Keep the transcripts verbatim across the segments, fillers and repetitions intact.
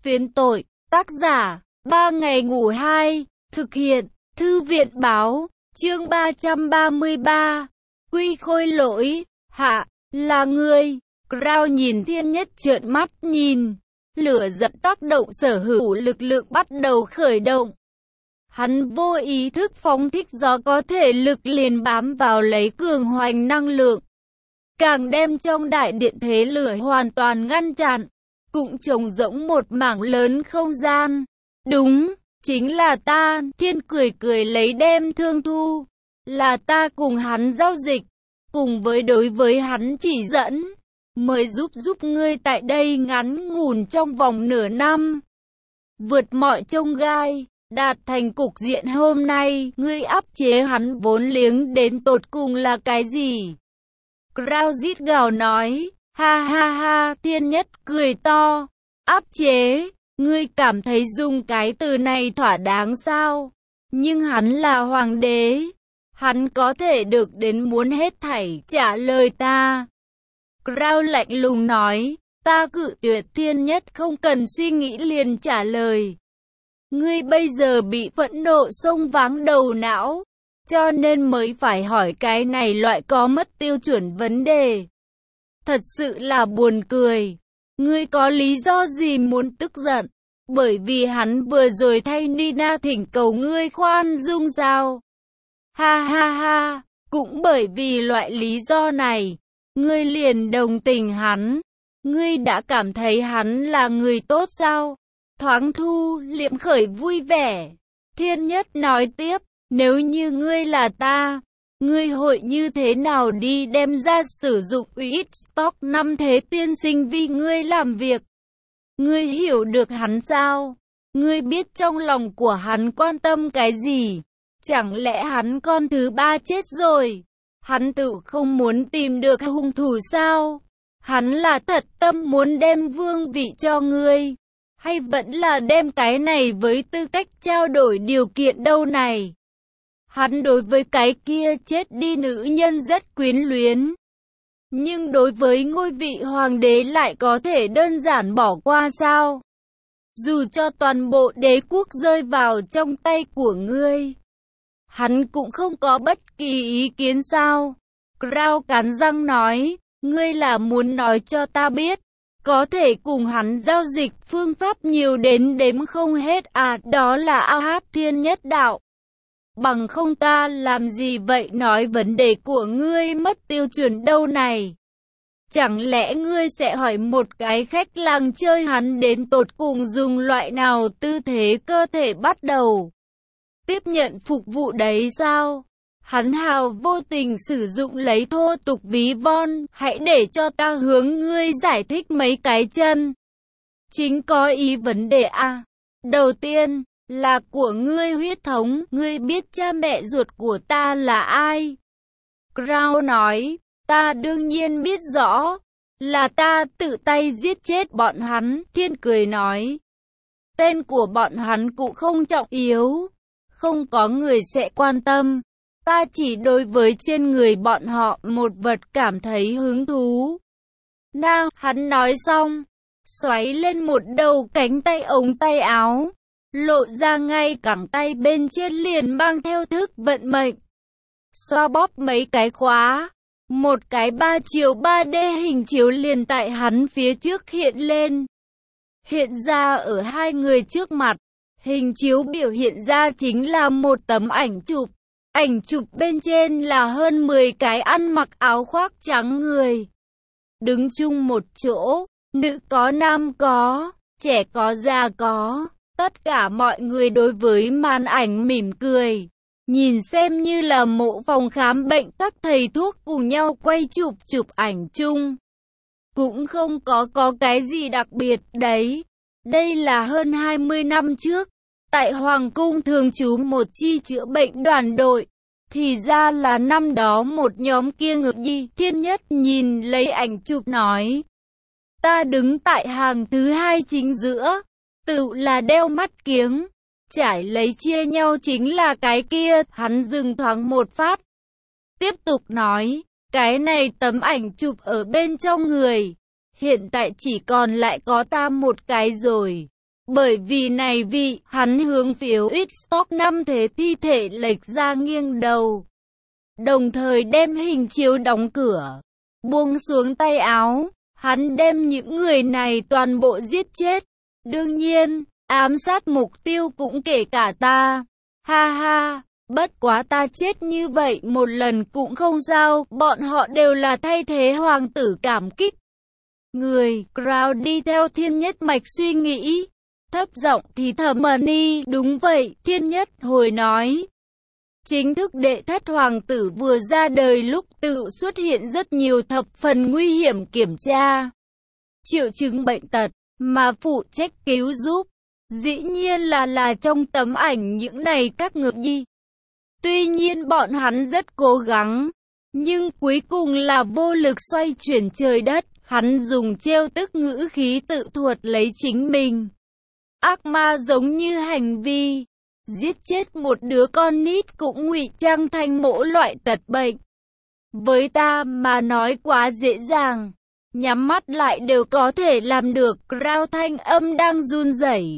Phiến tội, tác giả, ba ngày ngủ hai, thực hiện, thư viện báo, chương ba trăm ba mươi ba, quy khôi lỗi, hạ, là ngươi. Crow nhìn Thiên Nhất trợn mắt nhìn, lửa giận tác động sở hữu lực lượng bắt đầu khởi động. Hắn vô ý thức phóng thích gió có thể lực liền bám vào lấy cường hoành năng lượng, càng đem trong đại điện thế lửa hoàn toàn ngăn chặn, cũng trống rỗng một mảng lớn không gian. Đúng, chính là ta, Thiên cười cười lấy đem thương thu, là ta cùng hắn giao dịch, cùng với đối với hắn chỉ dẫn, mới giúp giúp ngươi tại đây ngắn ngủn trong vòng nửa năm, vượt mọi chông gai, đạt thành cục diện hôm nay. Ngươi áp chế hắn vốn liếng đến tột cùng là cái gì? Crow rít gào nói, ha ha ha. Thiên Nhất cười to, áp chế, ngươi cảm thấy dùng cái từ này thỏa đáng sao? Nhưng hắn là hoàng đế, hắn có thể được đến muốn hết thảy. Trả lời ta. Crow lạnh lùng nói, ta cự tuyệt. Thiên Nhất không cần suy nghĩ liền trả lời. Ngươi bây giờ bị phẫn nộ xông váng đầu não, cho nên mới phải hỏi cái này loại có mất tiêu chuẩn vấn đề. Thật sự là buồn cười. Ngươi có lý do gì muốn tức giận? Bởi vì hắn vừa rồi thay Nina thỉnh cầu ngươi khoan dung sao? Ha ha ha, cũng bởi vì loại lý do này, ngươi liền đồng tình hắn. Ngươi đã cảm thấy hắn là người tốt sao? Thoáng thu liệm khởi vui vẻ. Thiên Nhất nói tiếp, nếu như ngươi là ta, ngươi hội như thế nào đi đem ra sử dụng ít stock năm thế tiên sinh vì ngươi làm việc? Ngươi hiểu được hắn sao? Ngươi biết trong lòng của hắn quan tâm cái gì? Chẳng lẽ hắn con thứ ba chết rồi? Hắn tự không muốn tìm được hung thủ sao? Hắn là thật tâm muốn đem vương vị cho ngươi, hay vẫn là đem cái này với tư cách trao đổi điều kiện đâu này? Hắn đối với cái kia chết đi nữ nhân rất quyến luyến, nhưng đối với ngôi vị hoàng đế lại có thể đơn giản bỏ qua sao? Dù cho toàn bộ đế quốc rơi vào trong tay của ngươi, hắn cũng không có bất kỳ ý kiến sao? Crow cắn răng nói, ngươi là muốn nói cho ta biết, có thể cùng hắn giao dịch phương pháp nhiều đến đếm không hết à? Đó là ao hát Thiên Nhất đạo. Bằng không ta làm gì vậy nói vấn đề của ngươi mất tiêu chuẩn đâu này? Chẳng lẽ ngươi sẽ hỏi một cái khách làng chơi hắn đến tột cùng dùng loại nào tư thế cơ thể bắt đầu tiếp nhận phục vụ đấy sao? Hắn hào vô tình sử dụng lấy thô tục ví von, hãy để cho ta hướng ngươi giải thích mấy cái chân chính có ý vấn đề a. Đầu tiên, là của ngươi huyết thống, ngươi biết cha mẹ ruột của ta là ai? Crow nói, ta đương nhiên biết rõ, là ta tự tay giết chết bọn hắn. Thiên cười nói, tên của bọn hắn cũng không trọng yếu, không có người sẽ quan tâm. Ta chỉ đối với trên người bọn họ một vật cảm thấy hứng thú. Nào, hắn nói xong, xoáy lên một đầu cánh tay ống tay áo, lộ ra ngay cẳng tay bên trên liền mang theo thức vận mệnh. Xoa bóp mấy cái khóa, một cái ba chiều ba D hình chiếu liền tại hắn phía trước hiện lên. Hiện ra ở hai người trước mặt, hình chiếu biểu hiện ra chính là một tấm ảnh chụp. Ảnh chụp bên trên là hơn mười cái ăn mặc áo khoác trắng người, đứng chung một chỗ, nữ có nam có, trẻ có già có, tất cả mọi người đối với màn ảnh mỉm cười, nhìn xem như là mộ phòng khám bệnh các thầy thuốc cùng nhau quay chụp chụp ảnh chung. Cũng không có có cái gì đặc biệt đấy, đây là hơn hai mươi năm trước. Tại Hoàng cung thường trú một chi chữa bệnh đoàn đội, thì ra là năm đó một nhóm kia ngược gì. Thiên Nhất nhìn lấy ảnh chụp nói, ta đứng tại hàng thứ hai chính giữa, tự là đeo mắt kiếng, trải lấy chia nhau chính là cái kia. Hắn dừng thoáng một phát, tiếp tục nói, cái này tấm ảnh chụp ở bên trong người, hiện tại chỉ còn lại có ta một cái rồi. Bởi vì này vị, hắn hướng phiếu ít stock năm thế thi thể lệch ra nghiêng đầu. Đồng thời đem hình chiếu đóng cửa, buông xuống tay áo, hắn đem những người này toàn bộ giết chết. Đương nhiên, ám sát mục tiêu cũng kể cả ta. Ha ha, bất quá ta chết như vậy một lần cũng không sao, bọn họ đều là thay thế hoàng tử cảm kích. Người, Crown đi theo thiên nhất mạch suy nghĩ. Thấp giọng thì thầm Mani, đúng vậy, thiên nhất hồi nói. Chính thức đệ thất hoàng tử vừa ra đời lúc tự xuất hiện rất nhiều thập phần nguy hiểm kiểm tra triệu chứng bệnh tật, mà phụ trách cứu giúp. Dĩ nhiên là là trong tấm ảnh những này các ngược nhi. Tuy nhiên bọn hắn rất cố gắng, nhưng cuối cùng là vô lực xoay chuyển trời đất. Hắn dùng trêu tức ngữ khí tự thuật lấy chính mình. Ác ma giống như hành vi giết chết một đứa con nít cũng ngụy trang thành mỗi loại tật bệnh. Với ta mà nói quá dễ dàng, nhắm mắt lại đều có thể làm được. Crown thanh âm đang run rẩy.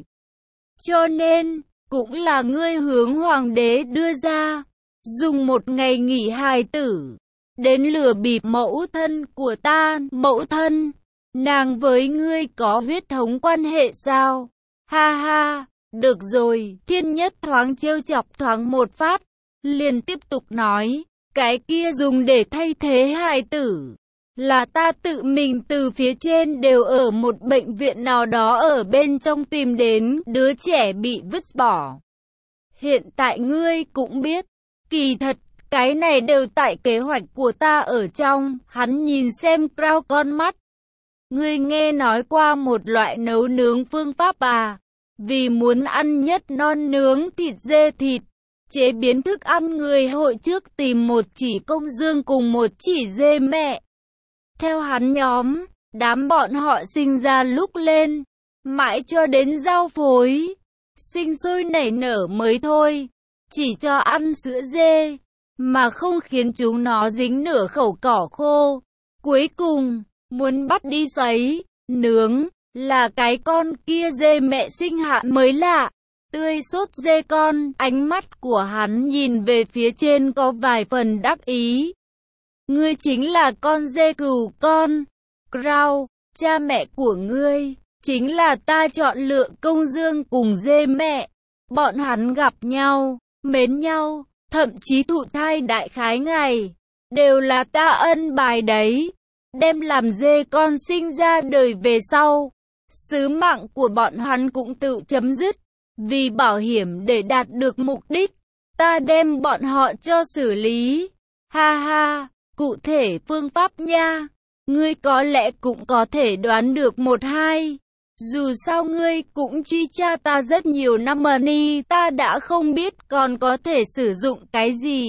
Cho nên, cũng là ngươi hướng hoàng đế đưa ra, dùng một ngày nghỉ hài tử, đến lừa bịp mẫu thân của ta. Mẫu thân, nàng với ngươi có huyết thống quan hệ sao? Ha ha, được rồi, thiên nhất thoáng trêu chọc thoáng một phát, liền tiếp tục nói, cái kia dùng để thay thế hài tử, là ta tự mình từ phía trên đều ở một bệnh viện nào đó ở bên trong tìm đến đứa trẻ bị vứt bỏ. Hiện tại ngươi cũng biết, kỳ thật, cái này đều tại kế hoạch của ta ở trong. Hắn nhìn xem Crown con mắt. Ngươi nghe nói qua một loại nấu nướng phương pháp à? Vì muốn ăn nhất non nướng thịt dê thịt, chế biến thức ăn người hội trước tìm một chỉ công dương cùng một chỉ dê mẹ. Theo hắn nhóm, đám bọn họ sinh ra lúc lên, mãi cho đến giao phối, sinh sôi nảy nở mới thôi, chỉ cho ăn sữa dê, mà không khiến chúng nó dính nửa khẩu cỏ khô. Cuối cùng, muốn bắt đi sấy, nướng, là cái con kia dê mẹ sinh hạ mới lạ. Tươi sốt dê con, ánh mắt của hắn nhìn về phía trên có vài phần đắc ý. Ngươi chính là con dê cừu con. Crown, cha mẹ của ngươi, chính là ta chọn lựa công dương cùng dê mẹ. Bọn hắn gặp nhau, mến nhau, thậm chí thụ thai đại khái ngày, đều là ta ân bài đấy. Đem làm dê con sinh ra đời về sau, sứ mạng của bọn hắn cũng tự chấm dứt. Vì bảo hiểm để đạt được mục đích, ta đem bọn họ cho xử lý. Ha ha, cụ thể phương pháp nha, ngươi có lẽ cũng có thể đoán được một hai. Dù sao ngươi cũng truy tra ta rất nhiều năm Mani, ta đã không biết còn có thể sử dụng cái gì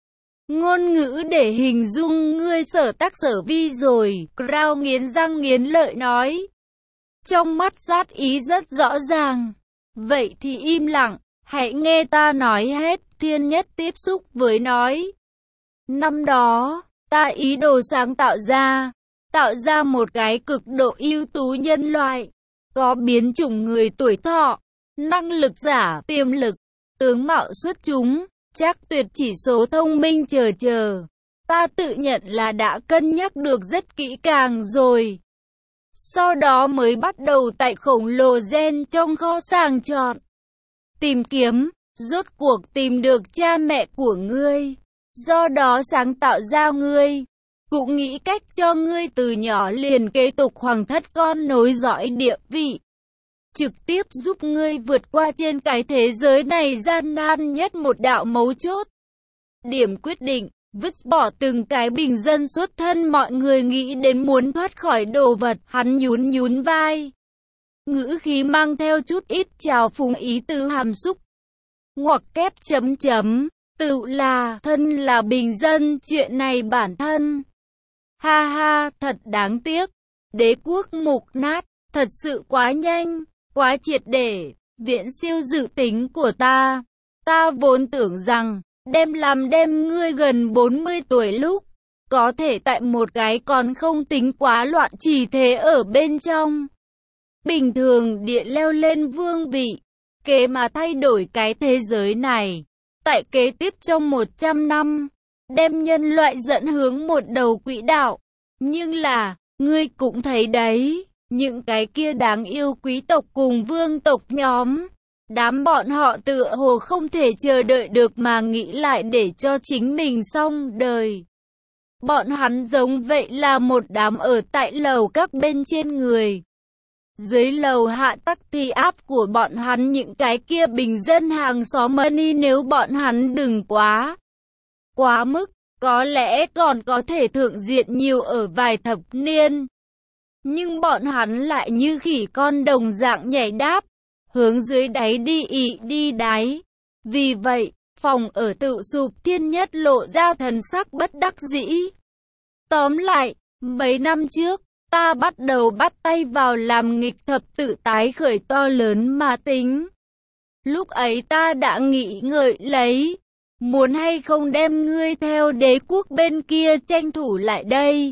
ngôn ngữ để hình dung ngươi sở tác sở vi rồi. Crown nghiến răng nghiến lợi nói, trong mắt sát ý rất rõ ràng. Vậy thì im lặng, hãy nghe ta nói hết. Thiên nhất tiếp xúc với nói, năm đó, ta ý đồ sáng tạo ra, tạo ra một cái cực độ ưu tú nhân loại, có biến chủng người tuổi thọ, năng lực giả, tiềm lực, tướng mạo xuất chúng, chắc tuyệt chỉ số thông minh chờ chờ. Ta tự nhận là đã cân nhắc được rất kỹ càng rồi. Sau đó mới bắt đầu tại khổng lồ gen trong kho sàng chọn, tìm kiếm, rốt cuộc tìm được cha mẹ của ngươi. Do đó sáng tạo ra ngươi, cũng nghĩ cách cho ngươi từ nhỏ liền kế tục hoàng thất con nối dõi địa vị. Trực tiếp giúp ngươi vượt qua trên cái thế giới này gian nan nhất một đạo mấu chốt. Điểm quyết định, vứt bỏ từng cái bình dân xuất thân mọi người nghĩ đến muốn thoát khỏi đồ vật. Hắn nhún nhún vai, ngữ khí mang theo chút ít trào phúng ý tứ hàm xúc. Ngoặc kép chấm chấm, tự là, thân là bình dân, chuyện này bản thân. Ha ha, thật đáng tiếc. Đế quốc mục nát, thật sự quá nhanh, quá triệt để, viễn siêu dự tính của ta. Ta vốn tưởng rằng, đem làm đem ngươi gần bốn mươi tuổi lúc, có thể tại một cái còn không tính quá loạn chỉ thế ở bên trong. bình thường địa leo lên vương vị, kế mà thay đổi cái thế giới này. Tại kế tiếp trong một trăm năm, đem nhân loại dẫn hướng một đầu quỹ đạo. Nhưng là, ngươi cũng thấy đấy, những cái kia đáng yêu quý tộc cùng vương tộc nhóm, đám bọn họ tựa hồ không thể chờ đợi được mà nghĩ lại để cho chính mình xong đời. Bọn hắn giống vậy là một đám ở tại lầu các bên trên người. Dưới lầu hạ tắc thì áp của bọn hắn những cái kia bình dân hàng xóm money, nếu bọn hắn đừng quá quá mức, có lẽ còn có thể thượng diện nhiều ở vài thập niên. Nhưng bọn hắn lại như khỉ con đồng dạng nhảy đáp, hướng dưới đáy đi ị đi đáy. Vì vậy, phòng ở tự sụp, Thiên Nhất lộ ra thần sắc bất đắc dĩ. Tóm lại, mấy năm trước, ta bắt đầu bắt tay vào làm nghịch thập tự tái khởi to lớn mà tính. Lúc ấy ta đã nghĩ ngợi lấy, muốn hay không đem ngươi theo đế quốc bên kia tranh thủ lại đây.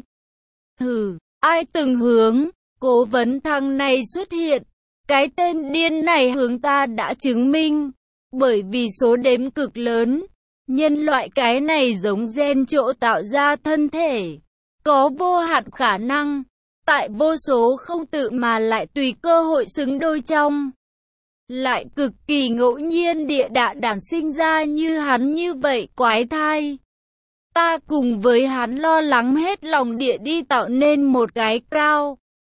Hừ, ai từng hướng, cố vấn thằng này xuất hiện, cái tên điên này hướng ta đã chứng minh, bởi vì số đếm cực lớn, nhân loại cái này giống gen chỗ tạo ra thân thể, có vô hạn khả năng, tại vô số không tự mà lại tùy cơ hội xứng đôi trong. Lại cực kỳ ngẫu nhiên địa đạ đản sinh ra như hắn như vậy quái thai. Ta cùng với hắn lo lắng hết lòng địa đi tạo nên một cái crowd.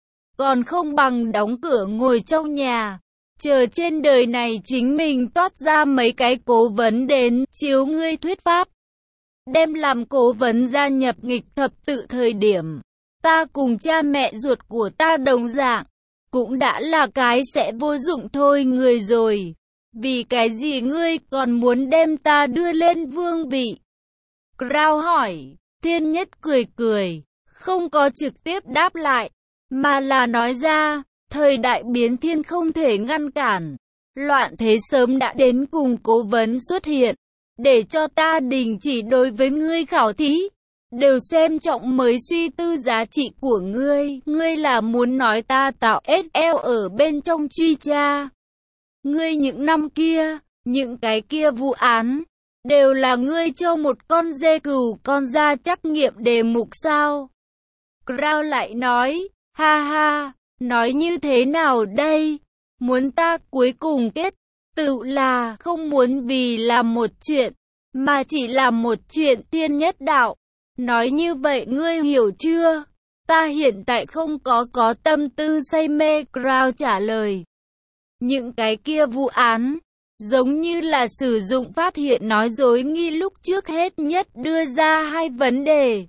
Còn không bằng đóng cửa ngồi trong nhà, chờ trên đời này chính mình toát ra mấy cái cố vấn đến chiếu ngươi thuyết pháp. Đem làm cố vấn gia nhập nghịch thập tự thời điểm, ta cùng cha mẹ ruột của ta đồng dạng, cũng đã là cái sẽ vô dụng thôi người rồi. Vì cái gì ngươi còn muốn đem ta đưa lên vương vị? Crow hỏi. Thiên Nhất cười cười, không có trực tiếp đáp lại, mà là nói ra, thời đại biến thiên không thể ngăn cản. Loạn thế sớm đã đến cùng cố vấn xuất hiện, để cho ta đình chỉ đối với ngươi khảo thí. Đều xem trọng mới suy tư giá trị của ngươi. Ngươi là muốn nói ta tạo ét lờ ở bên trong truy tra. Ngươi những năm kia, những cái kia vụ án, đều là ngươi cho một con dê cừu con ra trắc nghiệm đề mục sao? Crow lại nói, ha ha, nói như thế nào đây? Muốn ta cuối cùng kết, tự là không muốn vì làm một chuyện, mà chỉ làm một chuyện thiên nhất đạo. Nói như vậy ngươi hiểu chưa? Ta hiện tại không có có tâm tư say mê, Crow trả lời. Những cái kia vụ án, giống như là sử dụng phát hiện nói dối nghi lúc trước hết nhất đưa ra hai vấn đề.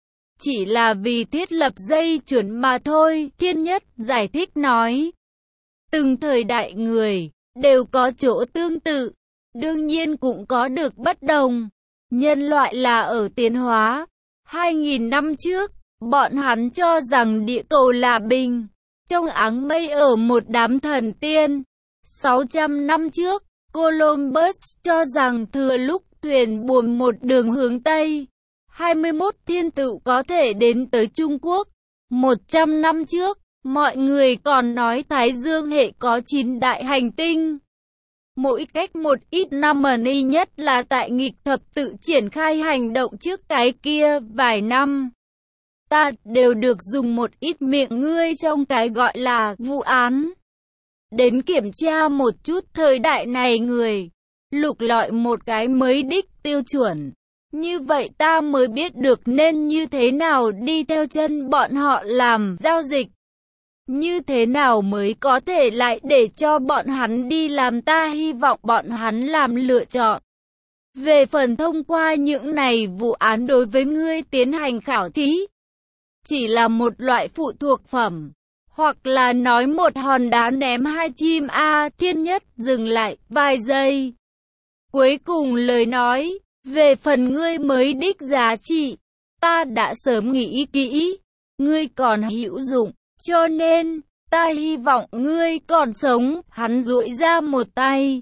Chỉ là vì thiết lập dây chuẩn mà thôi, Thiên Nhất giải thích nói. Từng thời đại người, đều có chỗ tương tự, đương nhiên cũng có được bất đồng. Nhân loại là ở tiến hóa. Hai nghìn năm trước, bọn hắn cho rằng địa cầu là bình, trong áng mây ở một đám thần tiên. Sáu trăm năm trước, Columbus cho rằng thừa lúc thuyền buồm một đường hướng Tây, hai mươi mốt thiên tự có thể đến tới Trung Quốc. Một trăm năm trước, mọi người còn nói Thái Dương hệ có chín đại hành tinh. Mỗi cách một ít năm money, nhất là tại nghịch thập tự triển khai hành động trước cái kia vài năm, ta đều được dùng một ít miệng ngươi trong cái gọi là vụ án đến kiểm tra một chút thời đại này người, lục lọi một cái mới đích tiêu chuẩn. Như vậy ta mới biết được nên như thế nào đi theo chân bọn họ làm giao dịch. Như thế nào mới có thể lại để cho bọn hắn đi làm, ta hy vọng bọn hắn làm lựa chọn. Về phần thông qua những này vụ án đối với ngươi tiến hành khảo thí, chỉ là một loại phụ thuộc phẩm, hoặc là nói một hòn đá ném hai chim a. À, Thiên Nhất dừng lại vài giây. Cuối cùng lời nói, về phần ngươi mới đích giá trị, ta đã sớm nghĩ kỹ, ngươi còn hữu dụng. Cho nên, ta hy vọng ngươi còn sống. Hắn duỗi ra một tay,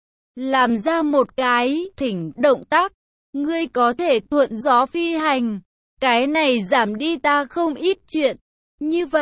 làm ra một cái thỉnh động tác. Ngươi có thể thuận gió phi hành. Cái này giảm đi ta không ít chuyện. Như vậy,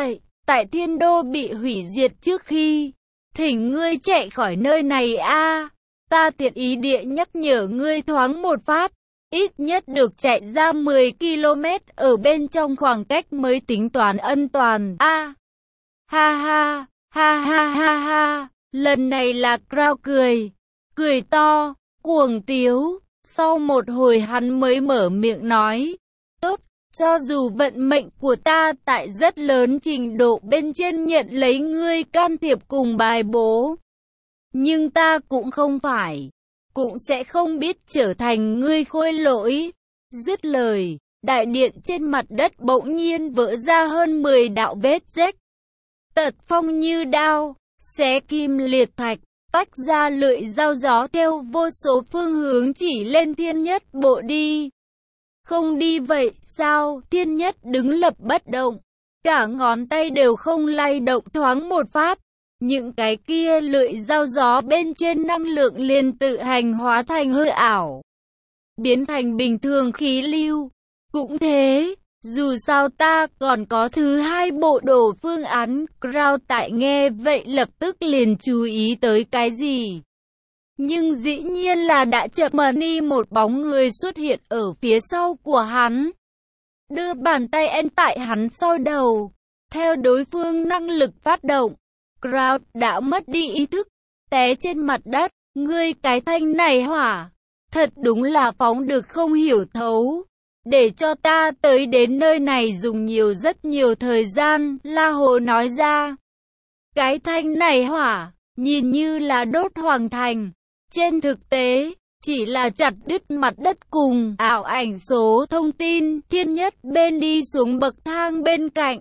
tại thiên đô bị hủy diệt trước khi thỉnh ngươi chạy khỏi nơi này a. Ta tiện ý địa nhắc nhở ngươi thoáng một phát, ít nhất được chạy ra mười ki lô mét ở bên trong khoảng cách mới tính toán ân toàn a. Ha ha, ha ha ha ha, lần này là Crow cười, cười to, cuồng tiếu, sau một hồi hắn mới mở miệng nói, tốt, cho dù vận mệnh của ta tại rất lớn trình độ bên trên nhận lấy ngươi can thiệp cùng bài bố, nhưng ta cũng không phải, cũng sẽ không biết trở thành ngươi khôi lỗi. Dứt lời, đại điện trên mặt đất bỗng nhiên vỡ ra hơn mười đạo vết rách. Tật phong như đao, xé kim liệt thạch, tách ra lưỡi dao gió theo vô số phương hướng chỉ lên thiên nhất bộ đi. Không đi vậy sao? Thiên nhất đứng lập bất động, cả ngón tay đều không lay động thoáng một phát. Những cái kia lưỡi dao gió bên trên năng lượng liền tự hành hóa thành hư ảo, biến thành bình thường khí lưu. Cũng thế, dù sao ta còn có thứ hai bộ đồ phương án. Crow tại nghe vậy lập tức liền chú ý tới cái gì. Nhưng dĩ nhiên là đã chợt mờ đi một bóng người xuất hiện ở phía sau của hắn. Đưa bàn tay en tại hắn sau đầu. Theo đối phương năng lực phát động, Crow đã mất đi ý thức, té trên mặt đất. Ngươi cái thanh này hỏa, thật đúng là phóng được không hiểu thấu. Để cho ta tới đến nơi này dùng nhiều rất nhiều thời gian, La Hồ nói ra. Cái thanh này hỏa, nhìn như là đốt hoàng thành. Trên thực tế, chỉ là chặt đứt mặt đất cùng ảo ảnh số thông tin. Thiên nhất bên đi xuống bậc thang bên cạnh.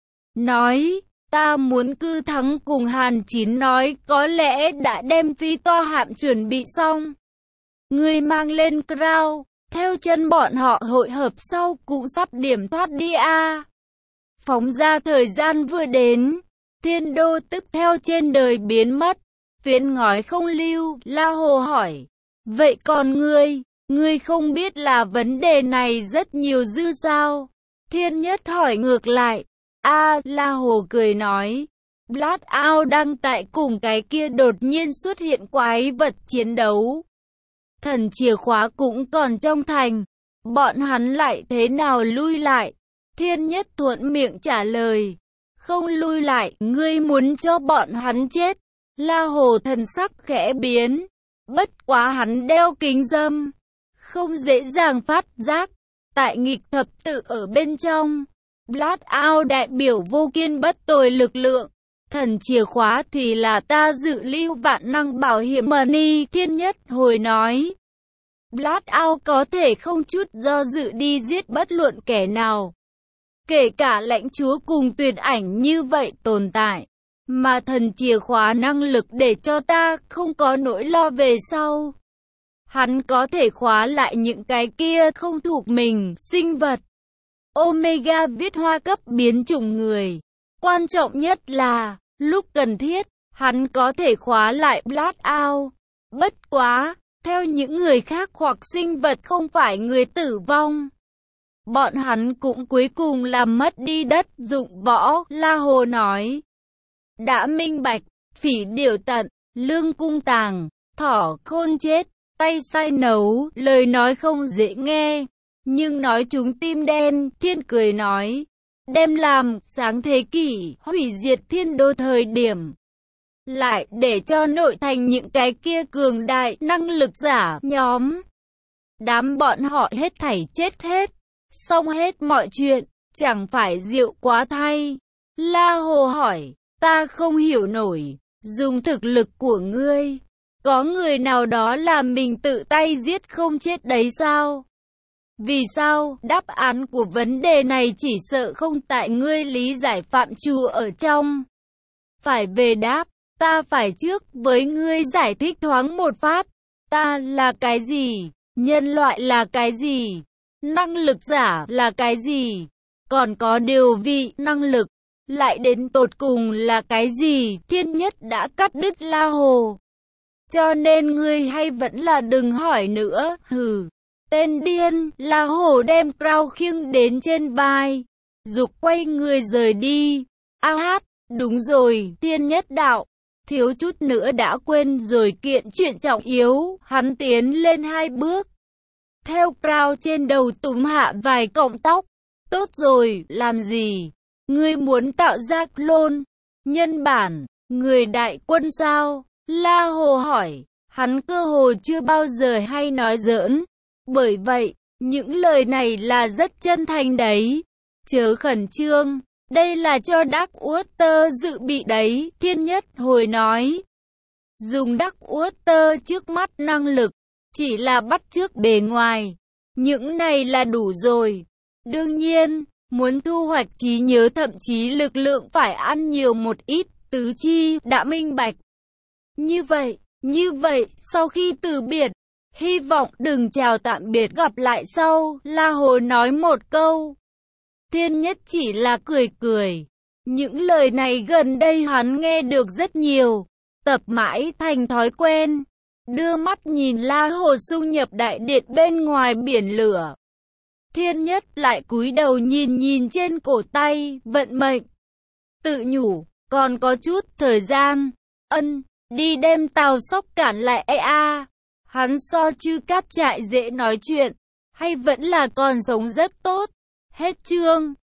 Nói, ta muốn cư thắng cùng Hàn Chín nói có lẽ đã đem phi to hạm chuẩn bị xong. Ngươi mang lên Crow. Theo chân bọn họ hội hợp sau cũng sắp điểm thoát đi a. À. Phóng ra thời gian vừa đến, thiên đô tức theo trên đời biến mất. Phiến ngói không lưu, La Hồ hỏi. Vậy còn ngươi, ngươi không biết là vấn đề này rất nhiều dư sao? Thiên nhất hỏi ngược lại. A, à, La Hồ cười nói. Blackout đang tại cùng cái kia đột nhiên xuất hiện quái vật chiến đấu. Thần chìa khóa cũng còn trong thành, bọn hắn lại thế nào lui lại? Thiên nhất thuận miệng trả lời, không lui lại, ngươi muốn cho bọn hắn chết. La Hồ thần sắc khẽ biến, bất quá hắn đeo kính râm, không dễ dàng phát giác. Tại nghịch thập tự ở bên trong, Blackout đại biểu vô kiên bất tồi lực lượng. Thần chìa khóa thì là ta dự lưu vạn năng bảo hiểm money. Thiên nhất hồi nói. Blackout có thể không chút do dự đi giết bất luận kẻ nào. Kể cả lãnh chúa cùng tuyệt ảnh như vậy tồn tại. Mà thần chìa khóa năng lực để cho ta không có nỗi lo về sau. Hắn có thể khóa lại những cái kia không thuộc mình, sinh vật. Omega viết hoa cấp biến chủng người. Quan trọng nhất là, lúc cần thiết, hắn có thể khóa lại Blackout. Bất quá, theo những người khác hoặc sinh vật không phải người tử vong, bọn hắn cũng cuối cùng làm mất đi đất dụng võ. La Hồ nói. Đã minh bạch, phỉ điểu tận, lương cung tàng, thỏ khôn chết, tay sai nấu. Lời nói không dễ nghe, nhưng nói trúng tim đen. Thiên cười nói. Đem làm sáng thế kỷ hủy diệt thiên đô thời điểm, lại để cho nội thành những cái kia cường đại năng lực giả nhóm, đám bọn họ hết thảy chết hết, xong hết mọi chuyện, chẳng phải diệu quá thay? La Hồ hỏi. Ta không hiểu nổi, dùng thực lực của ngươi, có người nào đó là mình tự tay giết không chết đấy sao? Vì sao? Đáp án của vấn đề này chỉ sợ không tại ngươi lý giải phạm trù ở trong. Phải về đáp, ta phải trước với ngươi giải thích thoáng một phát. Ta là cái gì? Nhân loại là cái gì? Năng lực giả là cái gì? Còn có điều vị năng lực, lại đến tột cùng là cái gì? Thiên nhất đã cắt đứt La Hồ. Cho nên ngươi hay vẫn là đừng hỏi nữa, hừ. Tên điên. La Hồ đem Crow khiêng đến trên vai, giục quay người rời đi. A hát, đúng rồi, Thiên Nhất đạo. Thiếu chút nữa đã quên rồi, kiện chuyện trọng yếu. Hắn tiến lên hai bước, theo crown trên đầu túm hạ vài cọng tóc. Tốt rồi, làm gì? Ngươi muốn tạo ra clone nhân bản, người đại quân sao? La Hồ hỏi. Hắn cơ hồ chưa bao giờ hay nói giỡn. Bởi vậy, những lời này là rất chân thành đấy. Chớ khẩn trương, đây là cho Darkwater dự bị đấy, Thiên Nhất hồi nói. Dùng Darkwater trước mắt năng lực, chỉ là bắt chước bề ngoài. Những này là đủ rồi. Đương nhiên, muốn thu hoạch trí nhớ thậm chí lực lượng phải ăn nhiều một ít, tứ chi đã minh bạch. Như vậy, như vậy, sau khi từ biệt, hy vọng đừng chào tạm biệt gặp lại sau, La Hồ nói một câu. Thiên Nhất chỉ là cười cười. Những lời này gần đây hắn nghe được rất nhiều, tập mãi thành thói quen. Đưa mắt nhìn La Hồ xung nhập đại điện bên ngoài biển lửa. Thiên Nhất lại cúi đầu nhìn nhìn trên cổ tay, vận mệnh. Tự nhủ, còn có chút thời gian. Ân, đi đem tàu sóc cản lại e a. Hắn so chư cát trại dễ nói chuyện, hay vẫn là còn sống rất tốt. Hết chương.